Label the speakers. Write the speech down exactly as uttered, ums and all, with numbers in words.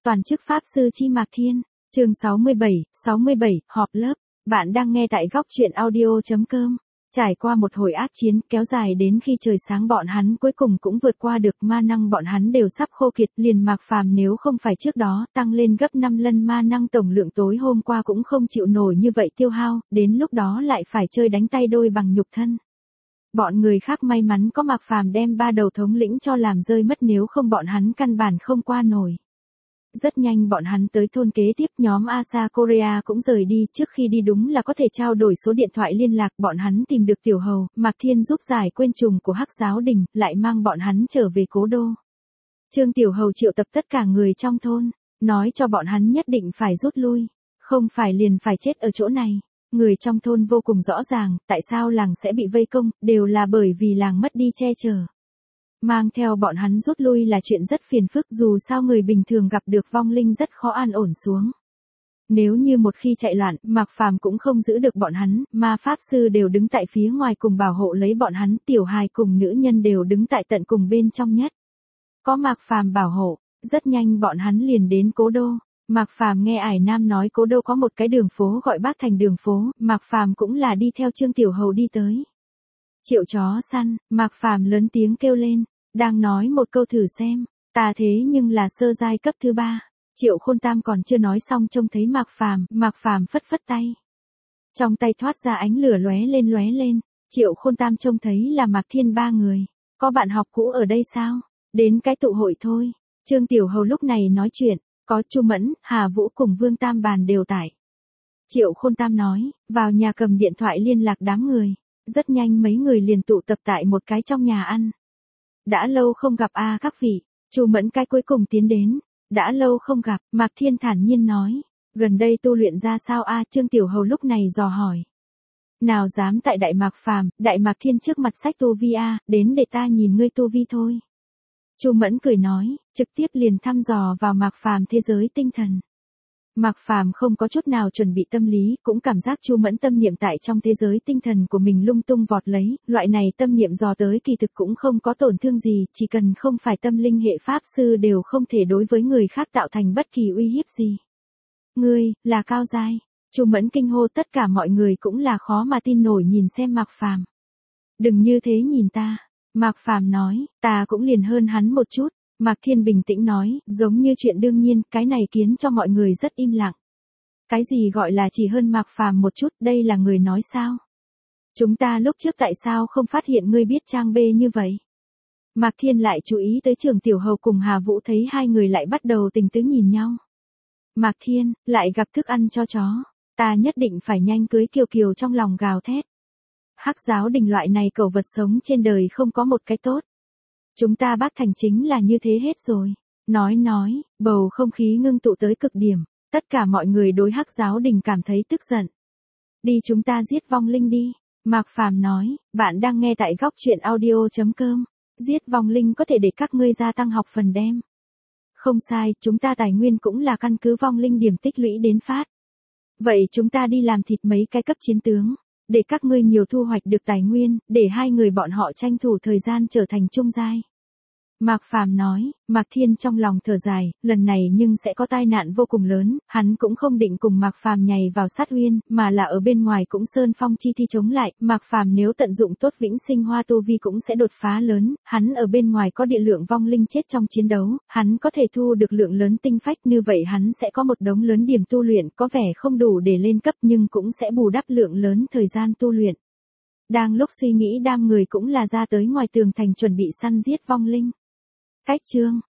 Speaker 1: Toàn chức Pháp Sư chi Mạc Thiên, chương sáu mươi bảy, sáu mươi bảy, họp lớp. Bạn đang nghe tại góc truyện audio.com. Trải qua một hồi ác chiến kéo dài đến khi trời sáng, bọn hắn cuối cùng cũng vượt qua được, ma năng bọn hắn đều sắp khô kiệt, liền Mạc Phàm nếu không phải trước đó tăng lên gấp năm lần ma năng tổng lượng tối hôm qua cũng không chịu nổi như vậy tiêu hao, đến lúc đó lại phải chơi đánh tay đôi bằng nhục thân. Bọn người khác may mắn có Mạc Phàm đem ba đầu thống lĩnh cho làm rơi mất, nếu không bọn hắn căn bản không qua nổi. Rất nhanh bọn hắn tới thôn kế tiếp, nhóm Asa Korea cũng rời đi, trước khi đi đúng là có thể trao đổi số điện thoại liên lạc, bọn hắn tìm được Tiểu Hầu, Mạc Thiên giúp giải quên trùng của Hắc Giáo Đình, lại mang bọn hắn trở về cố đô. Trương Tiểu Hầu triệu tập tất cả người trong thôn, nói cho bọn hắn nhất định phải rút lui, không phải liền phải chết ở chỗ này. Người trong thôn vô cùng rõ ràng, tại sao làng sẽ bị vây công, đều là bởi vì làng mất đi che chở. Mang theo bọn hắn rút lui là chuyện rất phiền phức, dù sao người bình thường gặp được vong linh rất khó an ổn xuống. Nếu như một khi chạy loạn, Mạc Phàm cũng không giữ được bọn hắn, ma pháp sư đều đứng tại phía ngoài cùng bảo hộ lấy bọn hắn, tiểu hài cùng nữ nhân đều đứng tại tận cùng bên trong nhất. Có Mạc Phàm bảo hộ, rất nhanh bọn hắn liền đến cố đô. Mạc Phàm nghe Ải Nam nói cố đô có một cái đường phố gọi Bác Thành đường phố, Mạc Phàm cũng là đi theo Trương Tiểu Hầu đi tới. Triệu chó săn, Mạc Phàm lớn tiếng kêu lên, đang nói một câu thử xem, ta thế nhưng là sơ giai cấp thứ ba. Triệu Khôn Tam còn chưa nói xong trông thấy Mạc Phàm, Mạc Phàm phất phất tay. Trong tay thoát ra ánh lửa lóe lên lóe lên, Triệu Khôn Tam trông thấy là Mạc Thiên ba người. Có bạn học cũ ở đây sao? Đến cái tụ hội thôi. Trương Tiểu Hầu lúc này nói chuyện, có Chu Mẫn, Hà Vũ cùng Vương Tam Bàn đều tại. Triệu Khôn Tam nói, vào nhà cầm điện thoại liên lạc đám người. Rất nhanh mấy người liền tụ tập tại một cái trong nhà ăn. Đã lâu không gặp a à các vị, Chu Mẫn cái cuối cùng tiến đến. Đã lâu không gặp, Mạc Thiên thản nhiên nói, gần đây tu luyện ra sao a à? Trương Tiểu Hầu lúc này dò hỏi. Nào dám tại Đại Mạc Phàm, Đại Mạc Thiên trước mặt sách tu vi a, à, đến để ta nhìn ngươi tu vi thôi. Chu Mẫn cười nói, trực tiếp liền thăm dò vào Mạc Phàm thế giới tinh thần. Mạc Phàm không có chút nào chuẩn bị tâm lý, cũng cảm giác Chu Mẫn tâm niệm tại trong thế giới tinh thần của mình lung tung vọt lấy, loại này tâm niệm dò tới kỳ thực cũng không có tổn thương gì, chỉ cần không phải tâm linh hệ pháp sư đều không thể đối với người khác tạo thành bất kỳ uy hiếp gì. Ngươi, là cao giai. Chu Mẫn kinh hô, tất cả mọi người cũng là khó mà tin nổi nhìn xem Mạc Phàm. Đừng như thế nhìn ta. Mạc Phàm nói, ta cũng liền hơn hắn một chút. Mạc Thiên bình tĩnh nói, giống như chuyện đương nhiên, cái này khiến cho mọi người rất im lặng. Cái gì gọi là chỉ hơn Mạc Phàm một chút, đây là người nói sao? Chúng ta lúc trước tại sao không phát hiện ngươi biết trang bê như vậy? Mạc Thiên lại chú ý tới Trường Tiểu Hầu cùng Hà Vũ, thấy hai người lại bắt đầu tình tứ nhìn nhau. Mạc Thiên, lại gặp thức ăn cho chó, ta nhất định phải nhanh cưới Kiều Kiều, trong lòng gào thét. Hắc Giáo Đình loại này cẩu vật sống trên đời không có một cái tốt. Chúng ta Bác Thành chính là như thế hết rồi. Nói nói, bầu không khí ngưng tụ tới cực điểm, tất cả mọi người đối Hắc Giáo Đình cảm thấy tức giận. Đi chúng ta giết vong linh đi. Mạc Phàm nói, bạn đang nghe tại góc truyện audio.com. Giết vong linh có thể để các ngươi gia tăng học phần đem. Không sai, chúng ta tài nguyên cũng là căn cứ vong linh điểm tích lũy đến phát. Vậy chúng ta đi làm thịt mấy cái cấp chiến tướng, để các ngươi nhiều thu hoạch được tài nguyên, để hai người bọn họ tranh thủ thời gian trở thành trung giai. Mạc Phàm nói, Mạc Thiên trong lòng thở dài, lần này nhưng sẽ có tai nạn vô cùng lớn, hắn cũng không định cùng Mạc Phàm nhảy vào sát uyên, mà là ở bên ngoài cũng sơn phong chi thi chống lại, Mạc Phàm nếu tận dụng tốt vĩnh sinh hoa tu vi cũng sẽ đột phá lớn, hắn ở bên ngoài có địa lượng vong linh chết trong chiến đấu, hắn có thể thu được lượng lớn tinh phách, như vậy hắn sẽ có một đống lớn điểm tu luyện, có vẻ không đủ để lên cấp nhưng cũng sẽ bù đắp lượng lớn thời gian tu luyện. Đang lúc suy nghĩ, đám người cũng là ra tới ngoài tường thành chuẩn bị săn giết vong linh. Cách chương,